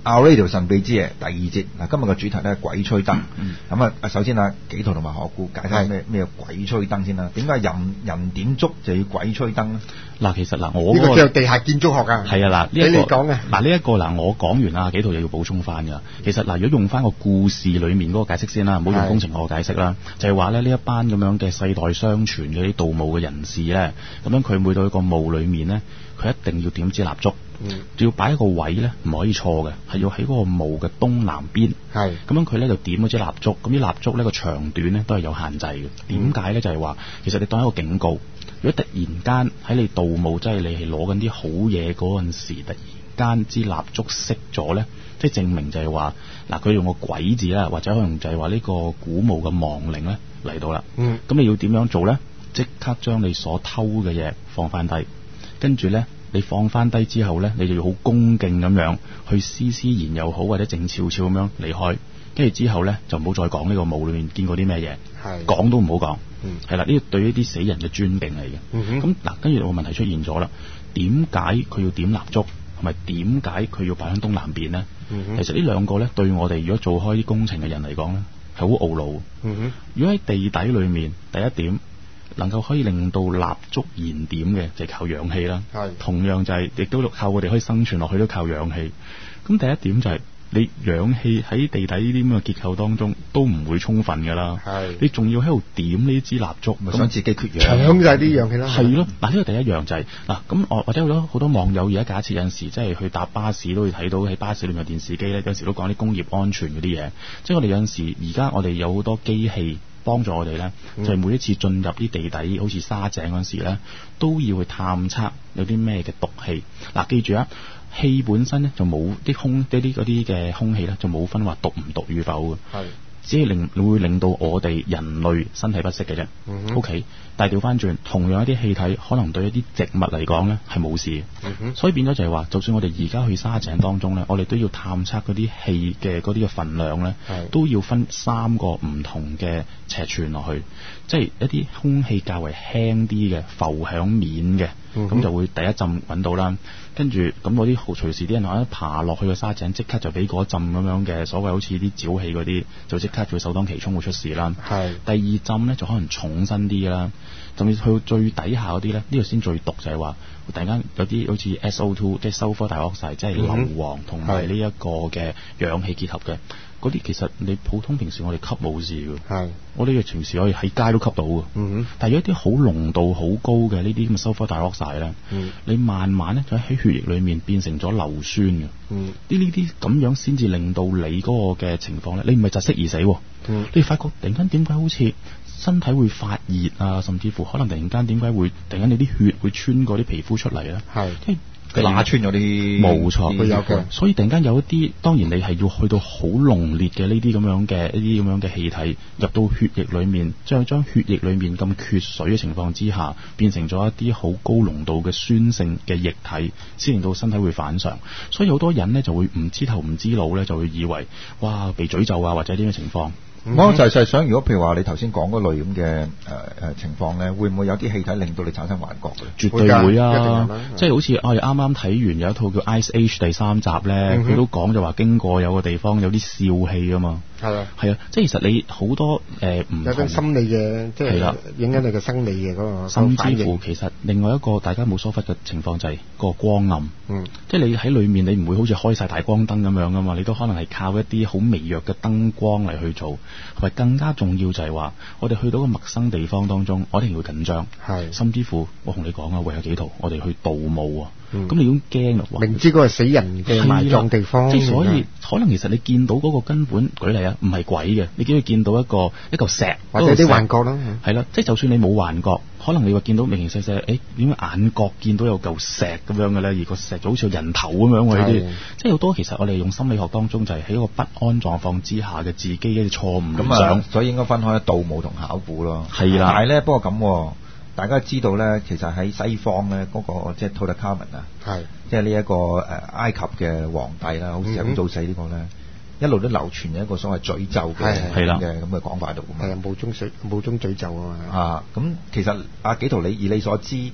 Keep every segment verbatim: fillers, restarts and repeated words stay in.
Our Radio 神秘之夜第二節嗱，今日嘅主題咧鬼吹燈。咁啊、嗯，首先啊，紀陶同埋何故解釋咩咩鬼吹燈先啦？點解人人點燭就要鬼吹燈咧？ 嗱，其實嗱，我呢、這個叫地下建築學啊。係啊，嗱， 俾你講嘅。 嗱，呢一個嗱，我講完啊，紀陶又要補充翻㗎。其實嗱，如果用翻個故事裡面嗰個解釋先啦，唔好用工程學解釋啦，就係話咧呢一班咁樣嘅世代相傳嘅啲盜墓嘅人士咧，咁樣佢每到一個墓裡面咧，佢一定要點支蠟燭。嗯，要擺一個位咧，唔可以錯嘅，係要喺嗰個墓嘅東南邊。係咁樣佢咧就點嗰支蠟燭，咁啲蠟燭咧個長短咧都係有限制嘅。點解咧？就係話其實你當一個警告，如果突然間喺你盜墓，即係你係攞緊啲好嘢嗰陣時，突然間支蠟燭熄咗咧，即係證明就係話嗱，佢用個鬼字啦，或者可能就係話呢個古墓嘅亡靈咧嚟到啦。嗯，咁你要點樣做咧？即刻將你所偷嘅嘢放翻低，跟住咧。你放翻低之後呢，你就要好恭敬咁樣去施施然又好，或者靜悄悄咁樣離開。跟住之後呢，就唔好再講呢個墓裏面見過啲咩嘢，講都唔好講。係啦，呢個對呢啲死人嘅尊敬嚟嘅。咁嗱，跟住個問題出現咗啦，點解佢要點蠟燭，同埋點解佢要擺喺東南邊呢？嗯、其實呢兩個呢，對我哋如果做開啲工程嘅人嚟講呢，係好懊惱。嗯、如果喺地底裏面，第一點。能夠可以令到蠟燭燃點嘅就係靠氧氣啦，同樣就係亦都靠我哋可以生存落去都靠氧氣。咁第一點就係、是、你氧氣喺地底呢啲咁嘅結構當中都唔會充分㗎啦，你仲要喺度點呢支蠟燭，咪想自己缺氧， 搶晒啲氧氣啦。係咯， 嗱呢個第一樣就係、是、嗱咁我或者好多好多網友而家假設有陣時即係去搭巴士都會睇到喺巴士裏面有電視機咧，有陣時都講啲工業安全嗰啲嘢，即係我哋有陣時而家我哋有好多機器。幫助我哋咧，就係、是、每一次進入啲地底，好似沙井嗰時咧，都要去探測有啲咩嘅毒氣。嗱、啊，記住啊，氣本身咧就冇啲空啲啲嗰啲嘅空氣咧，就冇分話毒唔毒與否嘅。係。只係令會令到我哋人類身體不適嘅啫。嗯、O、okay? K， 但係調翻轉，同樣一啲氣體可能對一啲植物嚟講咧係冇事嘅。嗯、所以變咗就係話，就算我哋而家去沙井當中咧，我哋都要探測嗰啲氣嘅嗰啲嘅份量咧，都要分三個唔同嘅尺寸落去。即係一啲空氣較為輕啲嘅浮響面嘅，咁、嗯、就會第一浸揾到啦。跟住咁嗰啲隨時啲人可一爬落去個沙井，即刻就俾嗰浸咁樣嘅所謂好似啲沼氣嗰啲，就即刻會首當其衝會出事啦。係第二浸咧就可能重身啲啦，甚至去到最底下嗰啲咧，呢、呢個先最毒就係話突然間有啲好似 S O 二 即係 sulfur dioxide，即係硫磺同埋呢一個嘅氧氣結合嘅。嗰啲其實你普通平時我哋吸冇事嘅，係我哋嘅平時可以喺街都吸到嘅。嗯，但係有一啲好濃度好高嘅呢啲咁嘅 sulfur dioxide咧，嗯，你慢慢咧就喺血液裡面變成咗硫酸嘅。嗯，呢呢啲咁樣先至令到你嗰個嘅情況咧，你唔係窒息而死，嗯，你發覺突然間點解好似身體會發熱啊，甚至乎可能突然間點解會突然間你啲血會穿過啲皮膚出嚟咧？係，即係。佢揦穿咗啲，冇錯，佢有嘅。所以突然間有一啲，當然你係要去到好濃烈嘅呢啲咁樣嘅一啲咁樣嘅氣體入到血液裡面，將將血液裡面咁缺水嘅情況之下，變成咗一啲好高濃度嘅酸性嘅液體，先令到身體會反常。所以好多人呢就會唔知頭唔知腦咧，就會以為哇被詛咒啊，或者啲咩情況。 我、嗯、就係、是、想，如果譬如話你頭先講嗰類咁嘅誒誒情況咧，會唔會有啲氣體令到你產生幻覺嘅？ 絕對會啊！即係好似我哋啱啱睇完有一套叫《Ice Age》第三集咧，佢、嗯、都講就話經過有個地方有啲笑氣啊嘛。係啊，係啊，即係其實你好多誒唔、呃、同有啲心理嘅，即係影響你嘅生理嘅嗰個， 甚至乎其實另外一個大家冇疏忽嘅情況就係個光暗。嗯，即係你喺裏面你唔會好似開晒大光燈咁樣噶嘛，你都可能係靠一啲好微弱嘅燈光嚟去做。同埋更加重要就係話，我哋去到個陌生地方當中，我一定會緊張。係，甚至乎我同你講啊，喂有幾圖，我哋去盜墓啊。咁、嗯、你已經驚啦，明知嗰個死人嘅埋葬地方， 即係所以可能其實你見到嗰個根本舉例啊，唔係鬼嘅，你只會見到一個一嚿石或者啲幻覺啦， 係啦，即係就算你冇幻覺，可能你話見到明明細細，誒點解眼角見到有嚿石咁樣嘅咧？而個石就好似人頭咁樣喎，呢啲即係好多其實我哋用心理學當中就係喺一個不安狀況之下嘅自己嘅錯誤咁想， 所以應該分開盜墓同考古咯。 係啦， 但係咧不過咁。大家知道咧，其實喺西方咧，嗰、那個即係圖坦卡門啊，係即係呢一個誒埃及嘅皇帝啦，好似好早死呢個咧，一路都流傳有一個所謂詛咒嘅係啦嘅咁嘅講法度㗎嘛。 係啊，墓中水墓中詛咒啊嘛。啊， 咁其實阿紀陶你以你所知，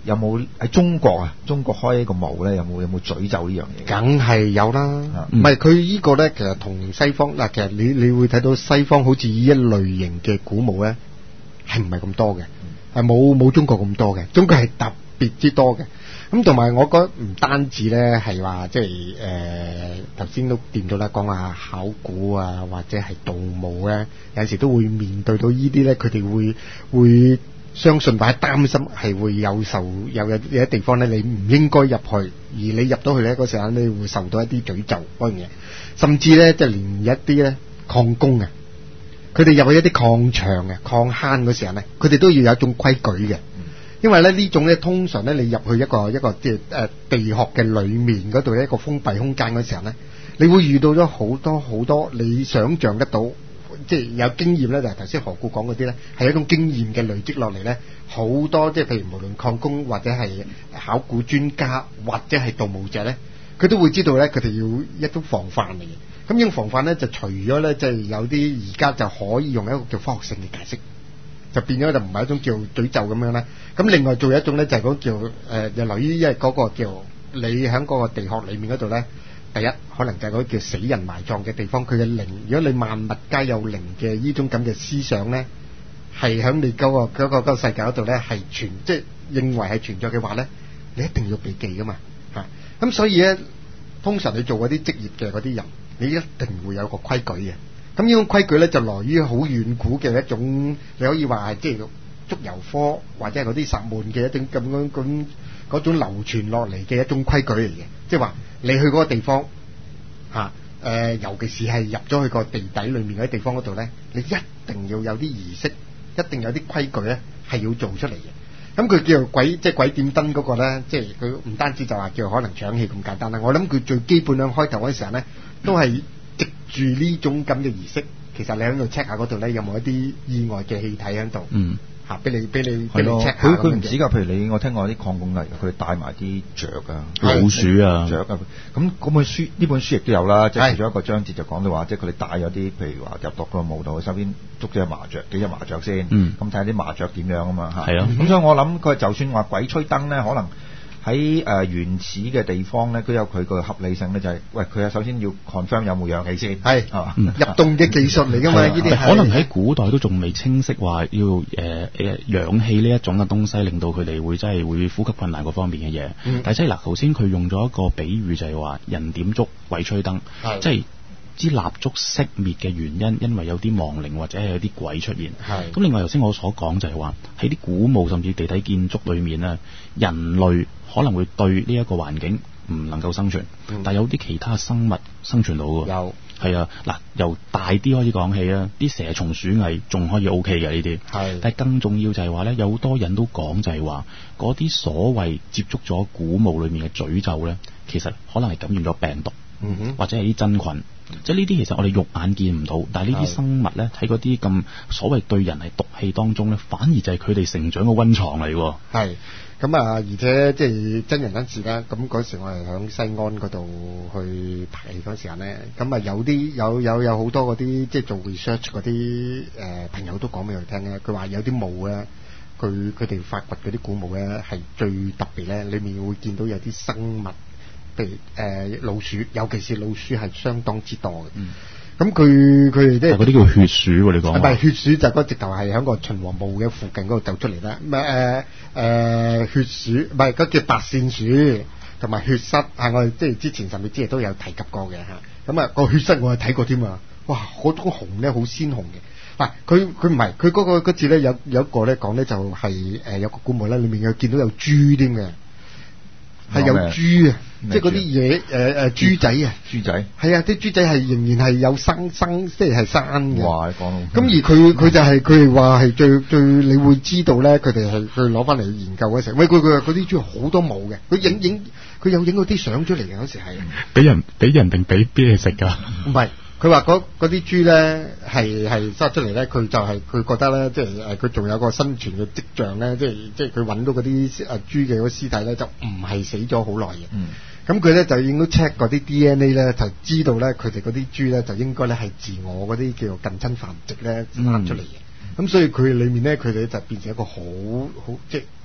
有冇喺中國啊？中國開呢個墓咧，有冇有冇詛咒呢樣嘢？ 梗係有啦，唔係佢呢個咧，其實同西方嗱，其實你你會睇到西方好似呢一類型嘅古墓咧，係唔係咁多嘅？係冇冇中國咁多嘅，中國係特別之多嘅。咁同埋我覺得唔單止咧係話即係誒頭先都掂到啦，講下考古啊或者係盜墓咧，有陣時都會面對到呢啲咧，佢哋會會相信或者擔心係會有受有有有啲地方咧，你唔應該入去，而你入到去咧嗰時候你會受到一啲詛咒嗰樣嘢，甚至咧即係連一啲咧礦工啊，佢哋入去一啲礦場嘅礦坑嗰時候咧，佢哋都要有一種規矩嘅。因為咧呢種咧通常咧你入去一個一個即係誒地殼嘅裏面嗰度一個封閉空間嗰時候咧，你會遇到咗好多好多你想象得到，即係有經驗咧，就係頭先何故講嗰啲咧，係一種經驗嘅累積落嚟咧，好多即係譬如無論礦工或者係考古專家或者係盜墓者咧，佢都會知道咧，佢哋要一種防範嚟嘅。咁呢種防範咧就除咗咧即係有啲而家就可以用一個叫科學性嘅解釋。就變咗就唔係一種叫詛咒咁樣咧，咁另外做一種咧就係嗰叫誒，就留意因為嗰個叫你喺嗰個地殼裏面嗰度咧，第一可能就係嗰叫死人埋葬嘅地方，佢嘅靈，如果你萬物皆有靈嘅呢種咁嘅思想咧，係喺你嗰個嗰個嗰個世界嗰度咧係存，即係認為係存在嘅話咧，你一定要避忌噶嘛嚇，咁所以咧，通常你做嗰啲職業嘅嗰啲人，你一定會有個規矩嘅。咁呢種規矩咧就來於好遠古嘅一種，你可以話係即係祝由科或者係嗰啲薩滿嘅一種咁樣咁嗰種流傳落嚟嘅一種規矩嚟嘅，即係話你去嗰個地方嚇誒、呃，尤其是係入咗去個地底裏面嗰啲地方嗰度咧，你一定要有啲儀式，一定有啲規矩咧係要做出嚟嘅。咁佢叫做鬼，即係鬼點燈嗰個咧，即係佢唔單止就話叫可能搶氣咁簡單啦。我諗佢最基本喺開頭嗰陣時候咧，都係藉住呢種咁嘅儀式，其實你喺度 check 下嗰度咧有冇一啲意外嘅氣體喺度，嗯，嚇俾你俾你俾你 check 下。 佢佢唔止㗎，譬如你我聽過啲礦工嚟，佢帶埋啲雀啊、 老鼠啊、 雀啊。咁嗰本書呢本書亦都有啦，即係其中一個章節就講到話，即係佢哋帶咗啲譬如話入到個墓度，身邊捉咗隻麻雀，幾隻麻雀先，咁睇下啲麻雀點樣啊嘛嚇。係啊，咁所以我諗佢就算話鬼吹燈咧，可能。喺誒、呃、原始嘅地方咧，都有佢個合理性咧，就係、是、喂佢啊，首先要 confirm 有冇氧氣先，係係嘛，入洞嘅技術嚟㗎嘛，呢啲可能喺古代都仲未清晰話要誒誒、呃、氧氣呢一種嘅東西，令到佢哋會真係會呼吸困難嗰方面嘅嘢。嗯、但係即係嗱，頭先佢用咗一個比喻就係話人點燭鬼吹燈，即係。支蠟燭熄滅嘅原因，因為有啲亡靈或者係有啲鬼出現。係咁，另外頭先我所講就係話喺啲古墓甚至地底建築裏面咧，人類可能會對呢一個環境唔能夠生存，嗯、但係有啲其他生物生存到嘅。有係啊，嗱，由大啲開始講起啊，啲蛇蟲鼠蟻仲可以 O K 嘅呢啲。係，但係更重要就係話咧，有好多人都講就係話嗰啲所謂接觸咗古墓裏面嘅詛咒咧，其實可能係感染咗病毒，嗯、哼或者係啲真菌。即係呢啲其實我哋肉眼見唔到，但係呢啲生物咧喺嗰啲咁所謂對人係毒氣當中咧，反而就係佢哋成長嘅溫床嚟喎。係咁啊，而且即係真人真事啦。咁嗰時我係響西安嗰度去拍戲嗰時候咧，咁啊有啲有有有好多嗰啲即係做 research 嗰啲誒朋友都講俾佢聽咧，佢話有啲墓咧，佢佢哋發掘嗰啲古墓咧係最特別咧，裏面會見到有啲生物。譬如誒、呃、老鼠，尤其是老鼠係相當之多嘅。咁佢佢哋即係嗰啲叫血鼠喎，你講？ 唔係血鼠就嗰直頭係喺個秦皇墓嘅附近嗰度走出嚟啦。唔係誒誒血鼠，唔係嗰叫白線鼠同埋血虱，係我哋即係之前甚至之前都有提及過嘅嚇。咁啊個血虱我係睇過添啊！哇，嗰種紅咧好鮮紅嘅。嗱、啊，佢佢唔係佢嗰個嗰次咧有有一個咧講咧就係、是、誒、呃、有個古墓咧裏面有見到有豬添嘅，係有豬啊！即係嗰啲嘢，誒誒豬仔啊，豬仔係啊，啲豬仔係仍然係有生生，即係係生嘅。哇！你講到咁，而佢佢就係佢哋話係最最，你會知道咧，佢哋係佢攞翻嚟研究嗰時候，喂佢佢嗰啲豬好多毛嘅，佢影影佢有影到啲相出嚟嘅嗰時係。 俾人俾人定俾邊嘢食㗎？ 唔係。佢話嗰啲豬咧係係生出嚟咧，佢就係、是、佢覺得咧，即係誒佢仲有個生存嘅跡象咧，即係即係佢揾到嗰啲誒豬嘅嗰屍體咧，就唔係死咗好耐嘅。嗯，咁佢咧就應該 check 嗰啲 D N A 咧，就知道咧佢哋嗰啲豬咧就應該咧係自我嗰啲叫做近親繁殖咧生出嚟嘅。咁、嗯、所以佢裏面咧，佢哋就變成一個好好即係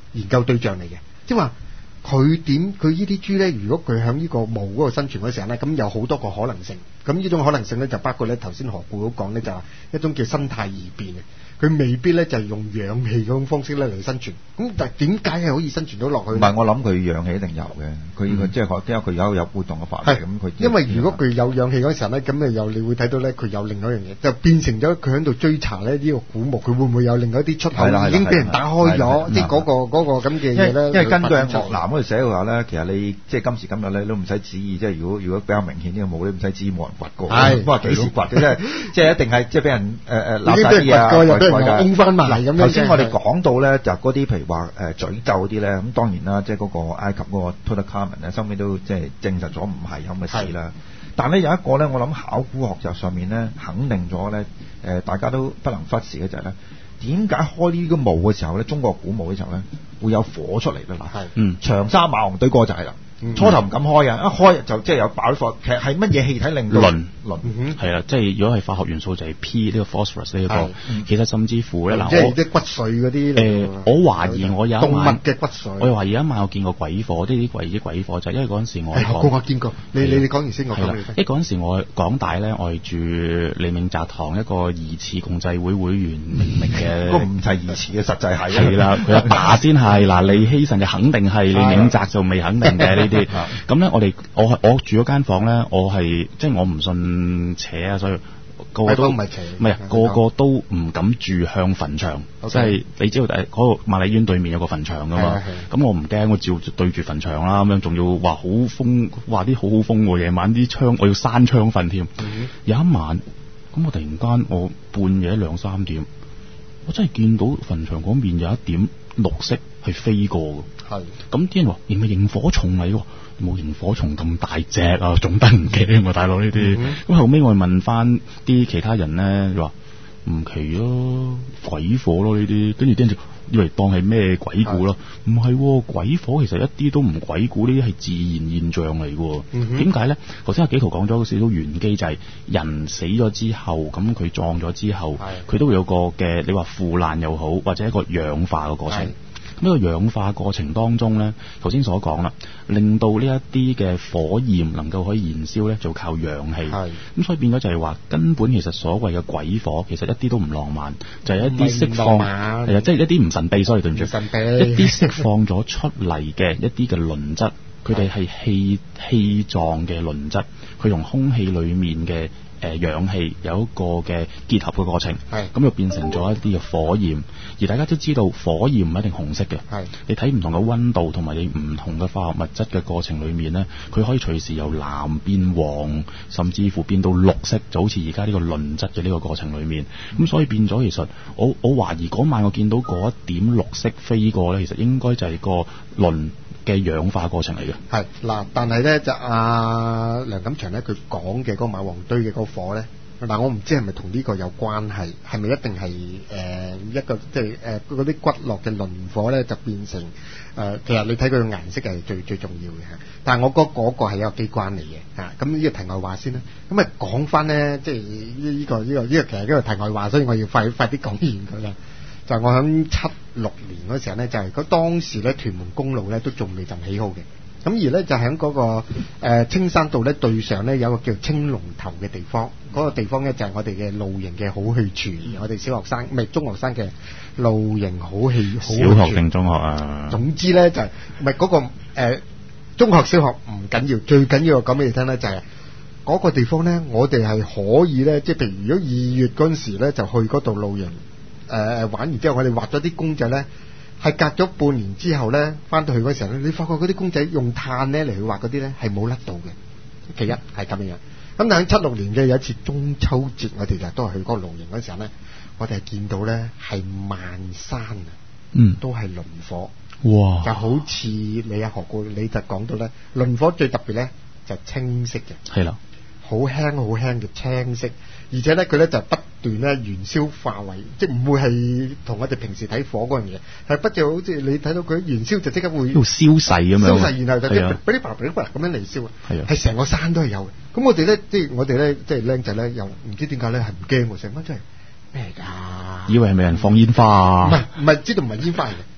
研究對象嚟嘅，即係話佢點佢呢啲豬咧，如果佢喺呢個霧嗰度生存嗰時候咧，咁有好多個可能性。咁呢種可能性咧就包括咧頭先何故都講咧，就話一種叫生態異變嘅。佢未必咧就係用氧氣嗰種方式咧嚟生存，咁但係點解係可以生存到落去？ 唔係，我諗佢氧氣一定有嘅，佢佢即係因為佢有有活動嘅範圍，咁佢因為如果佢有氧氣嗰時候咧，咁誒又你會睇到咧，佢有另外一樣嘢，就變成咗佢喺度追查咧呢個古墓，佢會唔會有另外一啲出口已經俾人打開咗，即係嗰個嗰個咁嘅嘢咧？ 因為根據喺岳南嗰度寫嘅話咧，其實你即係今時今日咧都唔使旨意，即係如果如果比較明顯啲嘅墓咧，唔使旨意冇人掘過，不過幾時掘嘅，即係即係一定係即係俾人誒誒立晒啲啊， 又俾人拱翻埋。 頭先我哋講到咧，就嗰啲譬如話誒詛咒嗰啲咧，咁當然啦，即係嗰個埃及嗰個 Tutankhamun 咧，收尾都即係證實咗唔係咁嘅事啦。但係咧有一個咧，我諗考古學習上面咧肯定咗咧，誒大家都不能忽視嘅就係咧，點解開呢個墓嘅時候咧，中國古墓嘅時候咧會有火出嚟咧？嗱，嗯，長沙馬王堆嗰個就係啦。初頭唔敢開啊，一開就即係有爆啲火。其實係乜嘢氣體令到磷？磷係啦，即係如果係化學元素就係 P 呢個 phosphorus 呢個。其實甚至乎咧嗱， 即係啲骨髓嗰啲。誒， 我懷疑我有一晚動物嘅骨髓。 我又懷疑有一晚我見過鬼火，即係啲鬼啲鬼火就係因為嗰陣時我係我見過。你你你講完先，我講你聽。 因為嗰陣時我港大咧，我係住李明澤堂一個疑似共濟會會員命名嘅。 嗰個唔係疑似嘅，實際係。 係啦，佢阿爸先係嗱，李希臣就肯定係，李明澤就未肯定嘅呢啲。咁咧，我哋我我住嗰間房咧，我係即係我唔信邪啊，所以個個都唔係邪，唔係個個都唔敢住向墳場，即係你知道誒嗰個瑪麗醫院對面有個墳場噶嘛，咁我唔驚，我照對住墳場啦，咁樣仲要話好風，話啲好好風喎，夜晚啲窗我要閂窗瞓添。有一晚，咁我突然間我半夜兩三點，我真係見到墳場嗰面有一點綠色係飛過嘅。係，咁啲人話係咪螢火蟲嚟喎？冇螢火蟲咁大隻啊，仲得唔驚喎，大佬呢啲。咁、嗯、後尾我問翻啲其他人咧，就話唔奇咯，鬼火咯呢啲。跟住啲人就以為當係咩鬼故咯，唔係、哦，鬼火其實一啲都唔鬼故，呢啲係自然現象嚟嘅。點解咧？頭先阿紀陶講咗少少玄機，就係、是、人死咗之後，咁佢撞咗之後，佢都會有個嘅，你話腐爛又好，或者一個氧化嘅過程。呢個氧化過程當中咧，頭先所講啦，令到呢一啲嘅火焰能夠可以燃燒咧，就靠氧氣。係咁，所以變咗就係話，根本其實所謂嘅鬼火，其實一啲都唔浪漫，就係、是、一啲釋放係啊，即係一啲唔神秘，所以對唔住，神秘一啲釋放咗出嚟嘅一啲嘅磷質，佢哋係氣氣狀嘅磷質，佢同空氣裡面嘅。誒、呃、氧氣有一個嘅結合嘅過程，咁就變成咗一啲嘅火焰。而大家都知道火焰唔一定紅色嘅，你睇唔同嘅溫度同埋你唔同嘅化學物質嘅過程裡面呢，佢可以隨時由藍變黃，甚至乎變到綠色，就好似而家呢個磷質嘅呢個過程裡面。咁、嗯、所以變咗，其實我我懷疑嗰晚我見到嗰一點綠色飛過呢，其實應該就係個磷嘅氧化過程嚟嘅。係嗱，但係咧就阿、啊、梁錦祥咧，佢講嘅嗰個馬王堆嘅嗰個火咧，嗱我唔知係咪同呢個有關係，係咪一定係誒、呃、一個即係誒嗰啲骨骼嘅磷火咧，就變成誒、呃、其實你睇佢嘅顏色係最最重要嘅。但係我覺得嗰個係一個機關嚟嘅嚇。咁呢個題外話先啦。咁啊講翻咧，即係呢呢個呢、呢個呢、呢個其實呢個題外話，所以我要快快啲講完佢啦。就係、我喺七六年嗰時候咧，就係佢當時咧屯門公路咧都仲未就起好嘅。咁而咧就喺嗰、那個、呃、青山道咧對上咧有個叫青龍頭嘅地方，嗰、那個地方咧就係我哋嘅露營嘅好去處，我哋小學生唔係中學生嘅露營好去好去處。 小學定中學啊？ 總之咧就係唔係嗰個、呃、中學小學唔緊要，最緊要講俾你聽咧就係、是、嗰個地方咧，我哋係可以咧，即係譬如如果二月嗰陣時咧就去嗰度露營。誒、呃、玩完之後，我哋畫咗啲公仔咧，係隔咗半年之後咧，翻到去嗰時候咧，你發覺嗰啲公仔用炭咧嚟去畫嗰啲咧，係冇甩到嘅。其一係咁樣。咁但係七六年嘅有一次中秋節，我哋就都係去嗰個露營嗰時候咧，我哋係見到咧係漫山啊，嗯，都係磷火。哇！就好似你阿何故你就講到咧，磷火最特別咧就係、青色嘅，係啦，好輕好輕嘅青色。而且咧，佢咧就不斷咧燃燒化為，即係唔會係同我哋平時睇火嗰樣嘢，係不就好似你睇到佢燃燒就即刻會喺度燒細咁樣， 燒細然後就即係噼哩啪啦噼哩啪啦咁樣嚟燒，係啊，係成個山都係有嘅。咁我哋咧，即係我哋咧，即係僆仔咧，又唔知點解咧係唔驚喎，成班真係咩嚟㗎？ 以為係咪人放煙花啊？ 唔係唔係，知道唔係煙花嚟嘅。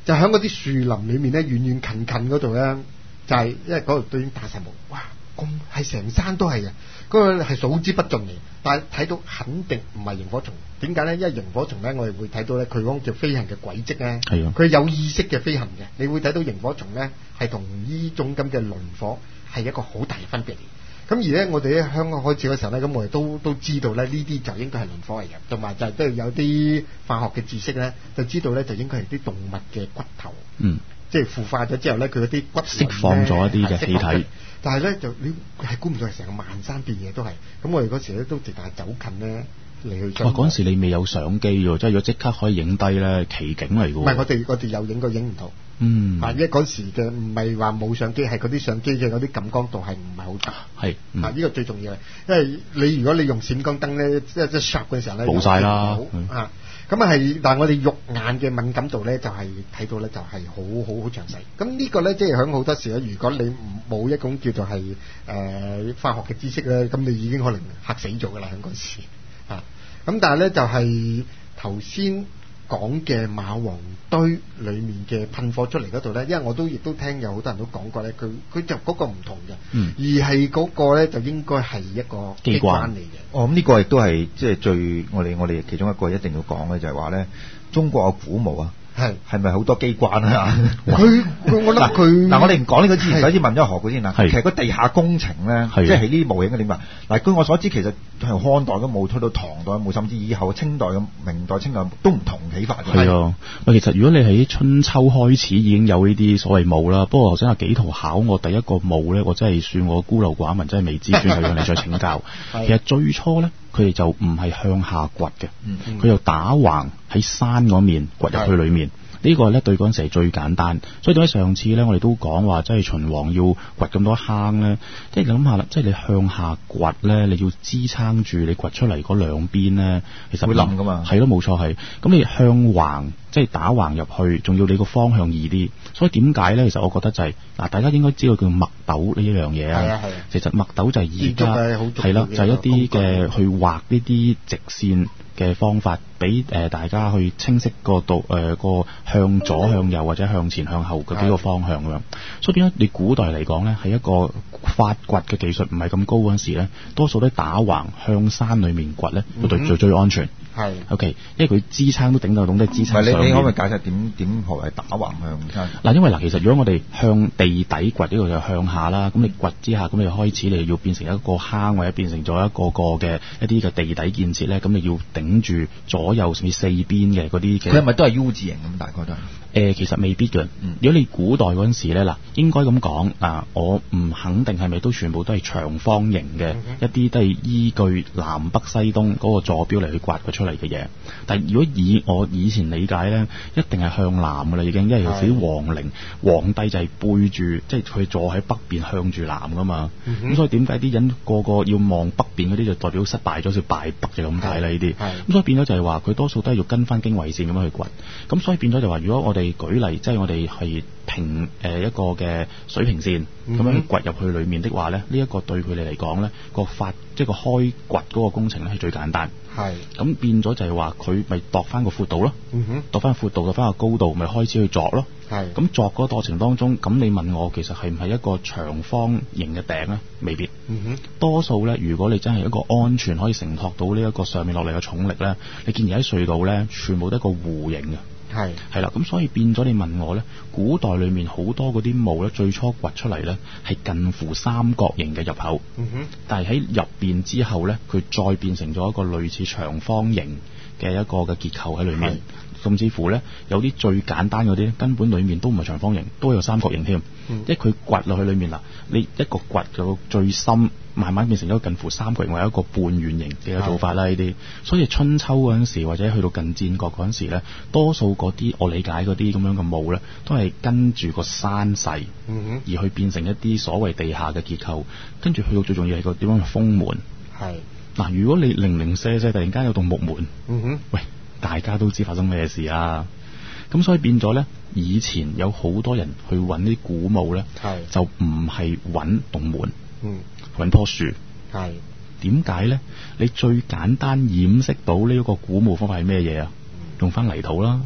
就喺嗰啲樹林裏面咧，遠遠近近嗰度咧，就係、是、因為嗰度都已經打晒霧，哇！咁係成山都係嘅，嗰、那個係數之不盡嘅。但係睇到肯定唔係螢火蟲，點解咧？因為螢火蟲咧，我哋會睇到咧，佢嗰個叫飛行嘅軌跡咧，佢有意識嘅飛行嘅。你會睇到螢火蟲咧係同呢種咁嘅磷火係一個好大嘅分別嚟。咁而咧，我哋喺香港開始嘅時候咧，咁我哋都都知道咧，呢啲就應該係磷火嚟嘅，同埋就係都有啲化學嘅知識咧，就知道咧就應該係啲動物嘅骨頭，嗯，即係腐化咗之後咧，佢嗰啲骨釋放咗一啲嘅氣體。 但係咧就你係估唔到係成個漫山遍野都係。咁我哋嗰時咧都直頭係走近咧嚟去。 哇！嗰陣時你未有相機喎，即係如果即刻可以影低咧，奇景嚟㗎喎。 唔係，我哋我哋有影過，影唔到。嗯，啊！因為嗰時嘅唔係話冇相機，係嗰啲相機嘅嗰啲感光度係唔係好大。係、嗯、啊，呢、呢個最重要嘅，因為你如果你用閃光燈咧，即係即係 sharp 嘅時候咧， 冇晒啦。 啊，咁啊係，但係我哋肉眼嘅敏感度咧，就係、是、睇到咧就係好好好詳細。咁呢個咧，即係喺好多時咧，如果你冇一種叫做係誒、呃、化學嘅知識咧，咁你已經可能嚇死咗㗎啦，喺嗰時啊。咁但係咧就係頭先講嘅馬王堆裏面嘅噴火出嚟嗰度咧，因為我都亦都聽有好多人都講過咧，佢佢就嗰個唔同嘅、嗯，而係嗰個咧就應該係一個機關嚟嘅。 哦，咁呢個亦都係即係最我哋我哋其中一個一定要講嘅就係話咧，中國嘅古墓啊。係係咪好多機關啊？ 佢我諗佢嗱，我哋唔講呢個之前，首先問咗何故先啦。其實個地下工程咧，即係起呢啲墓應該點啊？嗱，據我所知，其實係漢代都冇，推到唐代冇，甚至以後清代嘅明代、清代都唔同起法嘅。係啊， 喂，其實如果你喺春秋開始已經有呢啲所謂墓啦，不過頭先阿紀陶考我第一個墓咧，我真係算我孤陋寡聞，真係未知，算係向你再請教。其實最初咧，佢哋就唔係向下掘嘅，佢、嗯、又打橫喺山嗰面掘入去裏面。呢個咧對嗰陣時係最簡單，所以點解上次咧我哋都講話，即係秦王要掘咁多坑咧，即係你諗下啦，即係你向下掘咧，你要支撐住你掘出嚟嗰兩邊咧，其實會冧噶嘛。 係咯，冇錯係。咁你向橫即係打橫入去，仲要你個方向易啲。所以點解咧？其實我覺得就係、是、嗱，大家應該知道叫墨斗呢一樣嘢啊。係啊係啊。其實墨斗就係而家係啦，就係、是、一啲嘅去畫呢啲直線嘅方法，俾誒大家去清晰個度誒個向左向右或者向前向後嘅幾個方向咁樣。所以變咗你古代嚟講咧，係一個發掘嘅技術唔係咁高嗰陣時咧，多數都打橫向山裏面掘咧，會對最最安全。係 OK， 因為佢支撐都頂到，懂得支撐上面。 你你可唔可以解釋點點何謂打橫向山？ 嗱，因為嗱，其實如果我哋向地底掘呢個就向下啦，咁你掘之下，咁你開始你要變成一個坑或者變成咗一個個嘅一啲嘅地底建設咧，咁你要頂住左右甚至四邊嘅嗰啲嘅。 佢係咪都係 U 字形咁？大概都係。 誒、呃，其實未必嘅、嗯。如果你古代嗰陣時咧，嗱，應該咁講啊，我唔肯定係咪都全部都係長方形嘅、嗯，一啲都係依據南北西東嗰個坐標嚟去刮佢出嚟嘅嘢。但係如果以我以前理解咧，一定係向南噶啦，已經，因為有時啲皇陵皇帝就係背住，即係佢坐喺北邊向住南噶嘛。咁、嗯、所以點解啲人個個要望北邊嗰啲就代表失敗咗，要敗北就咁解啦呢啲。咁所以變咗就係話佢多數都係要跟翻經緯線咁樣去掘。咁所以變咗就話，如果我哋舉例，即係我哋係平誒一個嘅水平線咁、嗯、樣去掘入去裏面的話咧，呢、這、一個對佢哋嚟講咧，個發即係個開掘嗰個工程咧係最簡單。係咁變咗就係話佢咪度翻個闊度咯，嗯哼，度翻闊度，度翻個高度，咪開始去鑿咯。係咁鑿嗰個過程當中，咁你問我其實係唔係一個長方形嘅頂咧？未必。嗯哼，多數咧，如果你真係一個安全可以承托到呢一個上面落嚟嘅重力咧，你見而喺隧道咧，全部都係一個弧形嘅。係係啦，咁所以變咗你問我咧，古代裏面好多嗰啲墓咧，最初掘出嚟咧係近乎三角形嘅入口，嗯哼，但係喺入邊之後咧，佢再變成咗一個類似長方形嘅一個嘅結構喺裏面，甚至乎咧有啲最簡單嗰啲根本裏面都唔係長方形，都有三角形添，嗯，因為佢掘落去裏面嗱，你一個掘到最深，慢慢變成咗近乎三角形或者一個半圓形嘅做法啦呢啲。所以春秋嗰陣時或者去到近戰國嗰陣時咧，多數嗰啲我理解嗰啲咁樣嘅墓咧，都係跟住個山勢，嗯，而去變成一啲所謂地下嘅結構，跟住去到最重要係個點樣嘅封門。係嗱，如果你零零舍舍突然間有棟木門，嗯哼，喂，大家都知發生咩事啊。咁所以變咗咧，以前有好多人去揾啲古墓咧，就唔係揾棟門，嗯，揾棵樹。係點解咧？你最簡單掩飾到呢一個古墓方法係咩嘢啊？用翻泥土啦。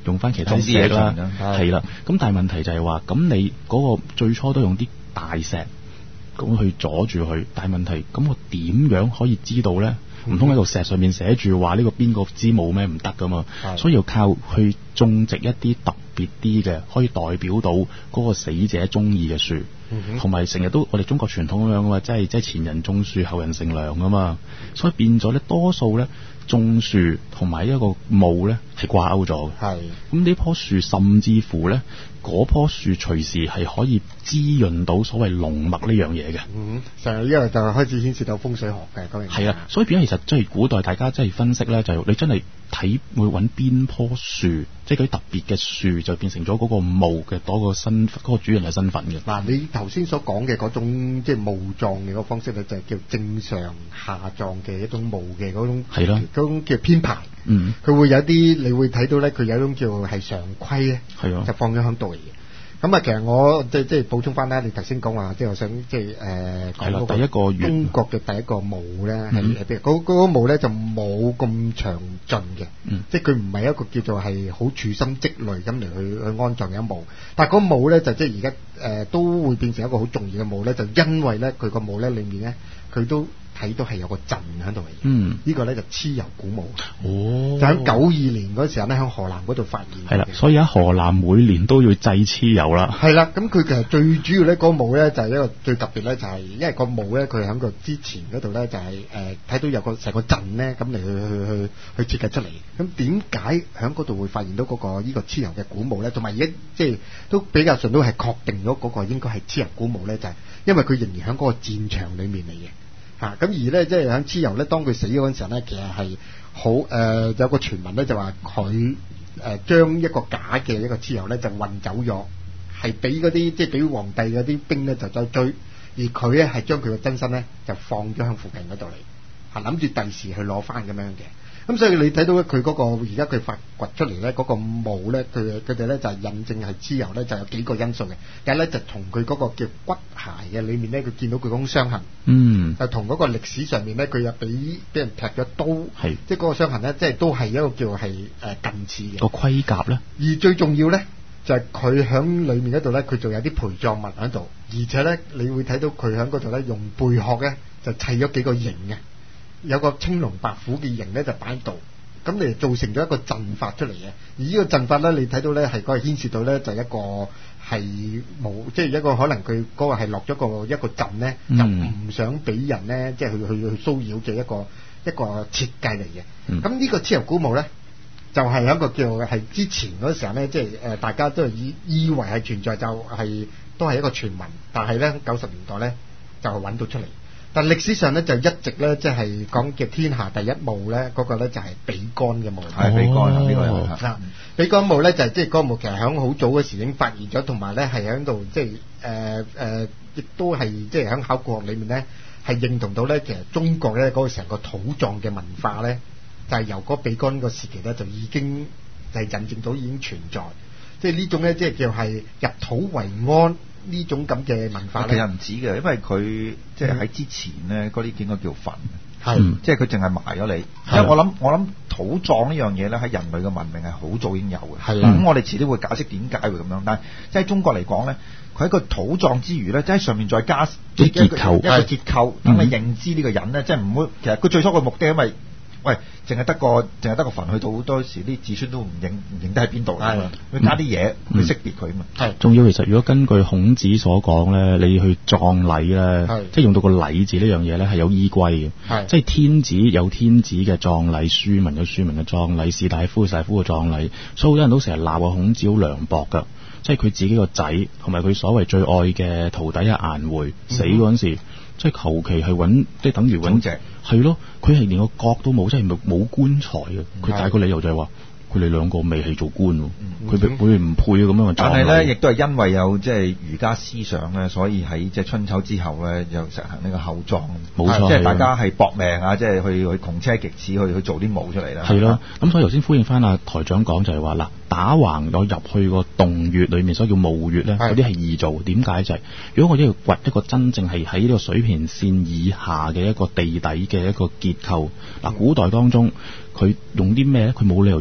用翻其他石啦，係啦。咁但係問題就係話，咁你嗰個最初都用啲大石咁去阻住佢，但係問題咁我點樣可以知道咧？唔通喺度石上面寫住話呢個邊個之墓咩？唔得噶嘛，所以要靠去種植一啲特別啲嘅，可以代表到嗰個死者中意嘅樹，同埋成日都我哋中國傳統咁樣噶嘛，即係即係前人種樹後人乘涼噶嘛，所以變咗咧多數咧種樹同埋一個墓咧係掛鈎咗嘅。係咁呢棵樹甚至乎咧嗰棵樹隨時係可以滋潤到所謂龍脈呢樣嘢嘅。嗯， 成日因為就開始牽涉到風水學嘅嗰樣嘢。 係啊，所以變咗其實即係古代大家即係分析咧，就係你真係睇會揾邊棵樹，即係嗰啲特別嘅樹，就變成咗嗰個墓嘅多個身嗰、嗰個主人嘅身份嘅。 嗱，你頭先所講嘅嗰種即係墓葬嘅嗰個方式咧，就係叫正上下葬嘅一種墓嘅嗰種係咯，嗰種叫編排。嗯，佢會有啲你會睇到咧，佢有一種叫係常規咧，係啊，就放咗喺度嚟嘅。咁啊，其實我即即係補充翻啦，你頭先講話，即係我想即係誒講嗰個第一個中國嘅第一個墓咧，係係邊？嗰嗰個墓咧就冇咁詳盡嘅，嗯，即係佢唔係一個叫做係好處心積慮咁嚟去去安葬嘅一墓，但係嗰墓咧就即係而家誒都會變成一個好重要嘅墓咧，就因為咧佢個墓咧裏面咧佢都睇到係有個陣喺度嚟嘅，嗯，呢個咧就蚩尤古墓，哦，就喺九二年嗰時候咧喺河南嗰度發現， 係啦，所以喺河南每年都要祭蚩尤啦， 係啦，咁佢其實最主要咧嗰個墓咧就係一個最特別咧就係，因為個墓咧佢喺個之前嗰度咧就係誒睇到有個成個陣咧咁嚟去去去去設計出嚟，咁點解喺嗰度會發現到嗰個呢個蚩尤嘅古墓咧？同埋而家即係都比較上都係確定咗嗰個應該係蚩尤古墓咧，就係因為佢仍然喺嗰個戰場裡面嚟嘅。啊，咁而咧，即係喺蚩尤咧，當佢死嗰陣時候咧，其實係好誒，有個傳聞咧就話佢誒將一個假嘅一個蚩尤咧就運走咗，係俾嗰啲即係俾皇帝嗰啲兵咧就走追，而佢咧係將佢嘅真身咧就放咗喺附近嗰度嚟，係諗住第時去攞翻咁樣嘅。咁所以你睇到佢嗰個而家佢發掘出嚟咧嗰個墓咧，佢佢哋咧就係印證係蚩尤咧就有幾個因素嘅。第一咧就同佢嗰個叫骨骸嘅裏面咧，佢見到佢嗰種傷痕，嗯，就同嗰個歷史上面咧，佢又俾俾人劈咗刀，係即係嗰個傷痕咧，即係都係一個叫係誒近似嘅。個盔甲咧， 而最重要咧就係佢喺裏面嗰度咧，佢仲有啲陪葬物喺度，而且咧你會睇到佢喺嗰度咧用貝殼咧就砌咗幾個形嘅。有個青龍白虎嘅形咧就擺喺度，咁你造成咗一個陣法出嚟嘅。而呢個陣法咧，你睇到咧係嗰個牽涉到咧就一個係冇，即係一個可能佢嗰個係落咗個一個陣咧，嗯、就唔想俾人咧即係去去去騷擾嘅一個一個設計嚟嘅。咁、嗯、呢個蚩尤古墓咧，就係、是、一個叫係之前嗰時候咧，即係誒大家都係以以為係存在，就係、是、都係一個傳聞，但係咧九十年代咧就揾到出嚟。但歷史上咧就一直咧即係講嘅天下第一墓咧，嗰、那個咧就係比干嘅墓。係、哦、比干啊，呢、這個又係。比干墓咧就係即係嗰個墓，其實喺好早嘅時已經發現咗，同埋咧係喺度即係誒誒，亦都係即係喺考古學裏面咧係認同到咧，其實中國咧嗰個成個土葬嘅文化咧，就係、是、由嗰比干個時期咧就已經就係印證到已經存在，即係呢種咧即係叫係入土為安。呢種咁嘅文化其實唔止嘅，因為佢即係喺之前咧，嗰啲應該叫墳，係即係佢淨係埋咗你。因為我諗我諗土葬呢樣嘢咧，喺人類嘅文明係好早已經有嘅。係咁、嗯、我哋遲啲會解釋點解會咁樣。但係即係中國嚟講咧，佢喺個土葬之餘咧，即係上面再加啲結構，一個結構等你認知呢個人咧，嗯、即係唔會。其實佢最初嘅目的因為。喂，淨係得個淨係得個墳，去到好多時啲子孫都唔認唔認得喺邊度啦嘛，佢加啲嘢去識別佢嘛。係， 仲要其實如果根據孔子所講咧，你去葬禮咧，即係用到個禮字呢樣嘢咧係有依歸嘅。係，即係天子有天子嘅葬禮，庶民有庶民嘅葬禮，士大夫有士大夫嘅葬禮，所以好多人都成日鬧個孔子好涼薄㗎，即係佢自己個仔同埋佢所謂最愛嘅徒弟阿顏回、嗯、死嗰陣時。即係求其係揾，即係等於揾隻，係咯。佢係連個角都冇，即係冇棺材嘅。佢大個理由就係話，佢哋兩個未係做官，佢佢唔配咁樣嘅。 但係咧，亦都係因為有即係儒家思想咧，所以喺即係春秋之後咧，就實行呢個厚葬。冇錯，即係大家係搏命啊！即係去去窮車極侈去去做啲墓出嚟啦。 係咯。咁所以頭先呼應翻阿台長講就係話嗱，打橫咗入去個洞穴裏面，所以叫墓穴咧，嗰啲係易做。點解就係、是、如果我要掘一個真正係喺呢個水平線以下嘅一個地底嘅一個結構，嗱、嗯，古代當中佢用啲咩咧？佢冇理由用到鋼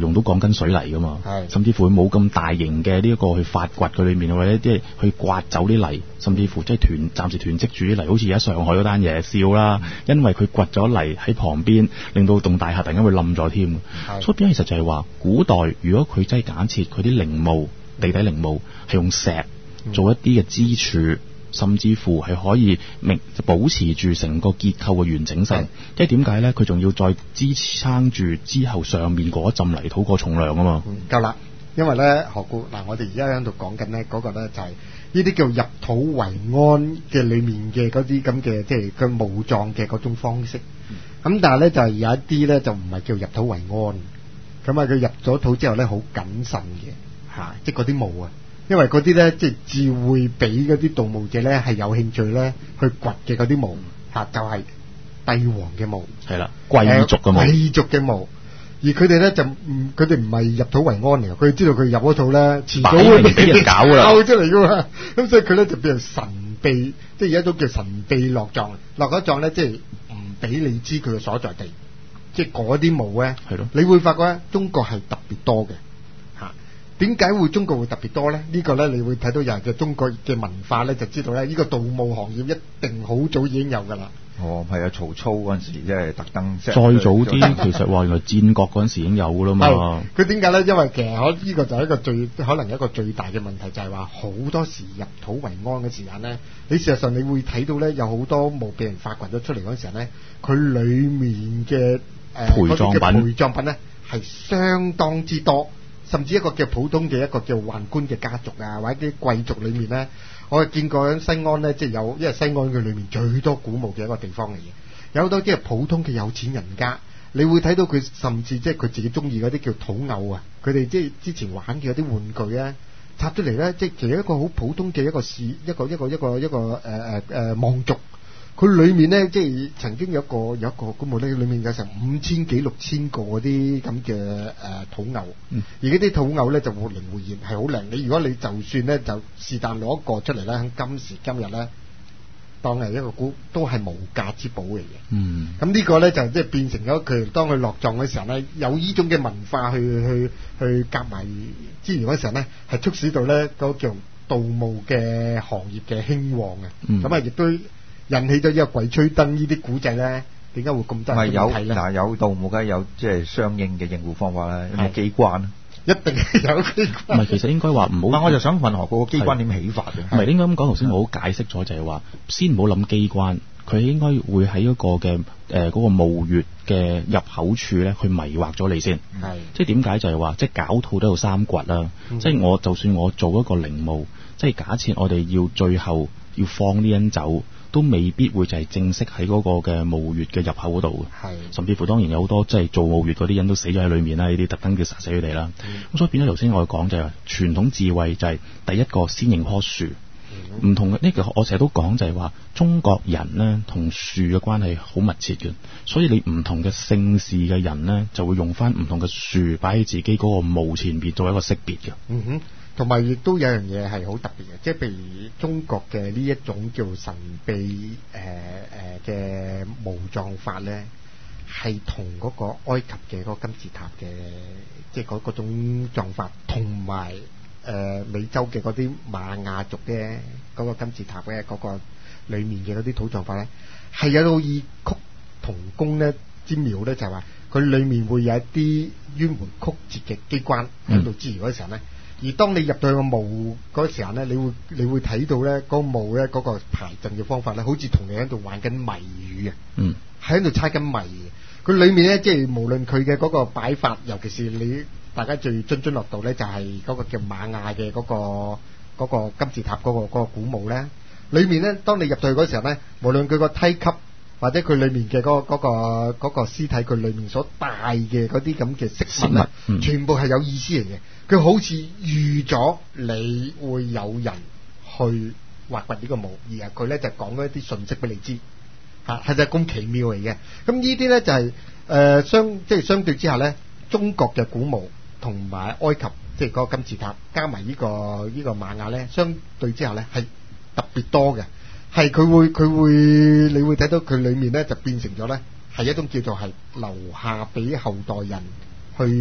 緊水泥噶嘛，甚至乎冇咁大型嘅呢一個去發掘佢裏面，或者即係去刮走啲泥，甚至乎即係囤暫時囤積住啲泥，好似而家上海嗰單嘢笑啦，因為佢掘咗泥喺旁邊，令到棟大廈突然間會冧咗添。所以變咗其實就係話，古代如果佢真係假設佢啲陵墓、地底陵墓係用石做一啲嘅支柱。甚至乎係可以明保持住成個結構嘅完整性，即係點解咧？佢仲要再支撐住之後上面嗰一浸泥土個重量啊嘛。 夠啦，因為咧何故嗱，我哋而家喺度講緊咧嗰個咧就係呢啲叫入土為安嘅裏面嘅嗰啲咁嘅即係佢墓葬嘅嗰種方式。咁、嗯、但係咧就係有一啲咧就唔係叫入土為安，咁啊佢入咗土之後咧好謹慎嘅嚇，即係嗰啲墓啊。因為嗰啲咧，即係至會俾嗰啲盜墓者咧係有興趣咧去掘嘅嗰啲墓嚇，就係、是、帝王嘅墓， 係啦，貴族嘅墓， 貴族嘅墓。而佢哋咧就唔，佢哋唔係入土為安嚟，佢哋知道佢入嗰土咧，遲早會俾人搞噶啦，搞出嚟噶嘛。咁所以佢咧就變成神秘，即係有一種叫神秘落葬。落咗葬咧，即係唔俾你知佢嘅所在地，即係嗰啲墓咧，係咯，你會發覺咧，中國係特別多嘅。點解會中國會特別多咧？呢、這個咧，你會睇到有人嘅中國嘅文化咧，就知道咧，呢個盜墓行業一定好早已經有噶啦。 哦，係啊，曹操嗰陣時即係特登，再早啲，其實話原來戰國嗰陣時已經有噶啦嘛。 佢點解咧？因為其實我呢個就係一個最可能一個最大嘅問題，就係話好多時入土為安嘅時間咧，你事實上你會睇到咧，有好多墓俾人發掘咗出嚟嗰陣時咧，佢裡面嘅誒陪葬品陪葬品咧係相當之多。甚至一個叫普通嘅一個叫宦官嘅家族啊，或者啲貴族裏面咧，我係見過喺西安咧，即係有，因為西安佢裏面最多古墓嘅一個地方嚟嘅，有好多即係普通嘅有錢人家，你會睇到佢甚至即係佢自己中意嗰啲叫土偶啊，佢哋即係之前玩嘅嗰啲玩具啊，拆出嚟咧，即係其實一個好普通嘅一個市，一個一個一個一個誒誒誒望族。佢裏面咧，即係曾經有一個有一個古墓咧，裏面有成五千幾六千個嗰啲咁嘅誒土偶，嗯、而嗰啲土偶咧就活靈活現，係好靚。你如果你就算咧，就是但攞一個出嚟咧，喺今時今日咧，當係一個古都係無價之寶嚟嘅。嗯，咁呢個咧就即係變成咗佢當佢落葬嘅時候咧，有呢種嘅文化去去去夾埋之餘嗰時候咧，係促使到咧嗰個叫盜墓嘅行業嘅興旺啊。咁啊、嗯，亦都引起咗呢個鬼吹燈呢啲古仔咧，點解會咁多人睇咧？ 嗱，有盜墓梗係有即係相應嘅應付方法啦，有冇機關？ 一定係有機關。 唔係，其實應該話唔好。 但我就想問何個機關點起法嘅？ 唔係應該咁講，頭先我好解釋咗就係話，先唔好諗機關，佢應該會喺一個嘅誒嗰個墓穴嘅入口處咧，去迷惑咗你先。係，即係點解就係話，即係狡兔都有三掘啦。嗯、即係我就算我做一個陵墓，即係假設我哋要最後要放呢人走。都未必會就係正式喺嗰個嘅墓穴嘅入口嗰度嘅，係甚至乎當然有好多即係做墓穴嗰啲人都死咗喺裏面啦，呢啲特登叫殺死佢哋啦。咁、嗯、所以變咗頭先我講就係話傳統智慧就係第一個先認棵樹，唔、嗯、同嘅呢、呢個我成日都講就係話中國人呢同樹嘅關係好密切嘅，所以你唔同嘅姓氏嘅人呢就會用翻唔同嘅樹擺喺自己嗰個墓前邊做一個識別嘅。 嗯哼。同埋亦都有樣嘢係好特別嘅，即係譬如中國嘅呢一種叫神秘誒誒嘅墓葬法咧，係同嗰個埃及嘅嗰個金字塔嘅，即係嗰嗰種葬法，同埋誒美洲嘅嗰啲瑪雅族嘅嗰個金字塔嘅嗰個裡面嘅嗰啲土葬法咧，係有到異曲同工咧之妙咧，就係話佢裡面會有一啲迂迴曲折嘅機關喺度之餘嗰時候咧。而當你入到去個墓嗰時候咧，你會你會睇到咧嗰個墓咧嗰個排陣嘅方法咧，好似同你喺度玩緊謎語嘅，嗯，喺度猜緊謎嘅。佢裡面咧，即係無論佢嘅嗰個擺法，尤其是你大家最津津樂道咧，就係嗰個叫瑪雅嘅嗰個嗰個金字塔嗰個嗰個古墓咧。裡面咧，當你入到去嗰時候咧，無論佢個梯級或者佢裡面嘅嗰嗰個嗰個屍體，佢裡面所帶嘅嗰啲咁嘅飾物啊，嗯、全部係有意思嚟嘅。佢好似預咗你會有人去挖掘呢個墓，而係佢咧就講咗一啲信息俾你知，嚇係就咁奇妙嚟嘅。咁呢啲咧就係、是、誒、呃、相即係相對之下咧，中國嘅古墓同埋埃及即係嗰個金字塔加埋呢、呢個呢、呢個瑪雅咧，相對之下咧係特別多嘅。係佢會佢會你會睇到佢裡面咧就變成咗咧係一種叫做係留下俾後代人去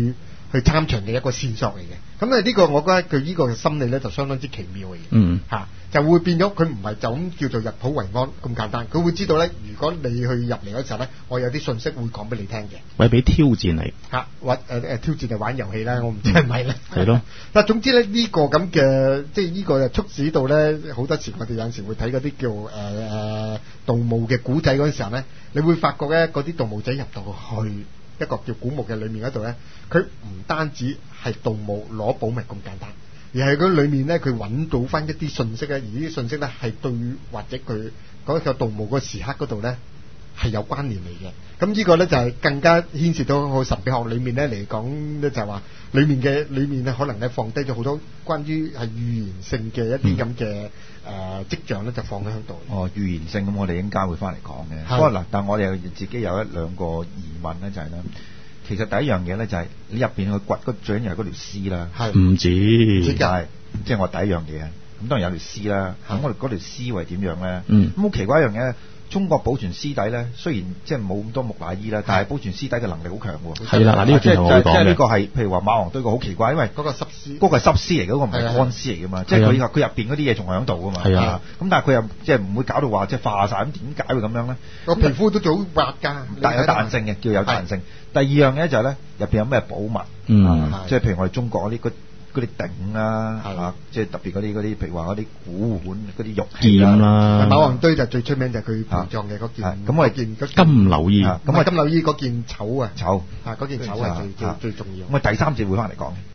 去參詳嘅一個線索嚟嘅。咁啊呢個我覺得佢呢個心理咧就相當之奇妙嘅嘢。 嗯， 嚇、啊、就會變咗佢唔係就咁叫做入土為安咁簡單，佢會知道咧，如果你去入嚟嗰時候咧，我有啲信息會講俾你聽嘅， 為俾挑戰你嚇，或誒誒挑戰嚟玩遊戲啦，我唔知係咪咧。 係咯。 但總之咧呢、這個咁嘅，即係呢個就促使到咧好多時我哋有陣時會睇嗰啲叫誒誒、呃、盜墓嘅古仔嗰陣時候咧，你會發覺咧嗰啲盜墓仔入到去一個叫古墓嘅裏面嗰度咧，佢唔單止係盜墓攞寶物咁簡單，而係佢裏面咧佢揾到翻一啲信息咧，而呢啲信息咧係對或者佢嗰個盜墓個時刻嗰度咧係有關聯嚟嘅。咁呢個咧就係更加牽涉到好神秘學裏面咧嚟講咧，就係話裏面嘅裏面咧可能咧放低咗好多關於係預言性嘅一啲咁嘅誒跡象咧，就放喺喺度。 哦，預言性咁，我哋應該會翻嚟講嘅。不過嗱，但我哋自己有一兩個疑問咧，就係咧，其實第一樣嘢咧就係你入邊去掘嗰最緊要係嗰條絲啦， 係唔止， 即係即係我第一樣嘢。咁當然有條絲啦，咁我哋嗰條絲係點樣咧？ 嗯， 咁好奇怪一樣嘢。中國保存屍體咧，雖然即係冇咁多木乃伊啦，但係保存屍體嘅能力好強喎。 係啦，嗱呢個就係我講嘅。 即係呢個係譬如話馬王堆個好奇怪，因為嗰個濕屍， 嗰個係濕屍嚟嘅，嗰個唔係乾屍嚟㗎嘛。即係佢佢入邊嗰啲嘢仲喺度㗎嘛。 係啊。 咁但係佢又即係唔會搞到話即係化晒，咁點解會咁樣咧？ 個皮膚都早滑㗎， 但有彈性嘅，叫有彈性。第二樣嘢就係咧，入邊有咩寶物？ 嗯， 即係譬如我哋中國嗰啲嗰啲鼎啦，嚇，即係特別嗰啲嗰啲，譬如話嗰啲古碗嗰啲玉器啦。 馬王堆就最出名就係佢陪葬嘅嗰件， 咁我係件金縷衣， 咁啊金縷衣嗰件綢啊， 綢啊嗰件綢係最最最重要。 咁啊第三節會翻嚟講。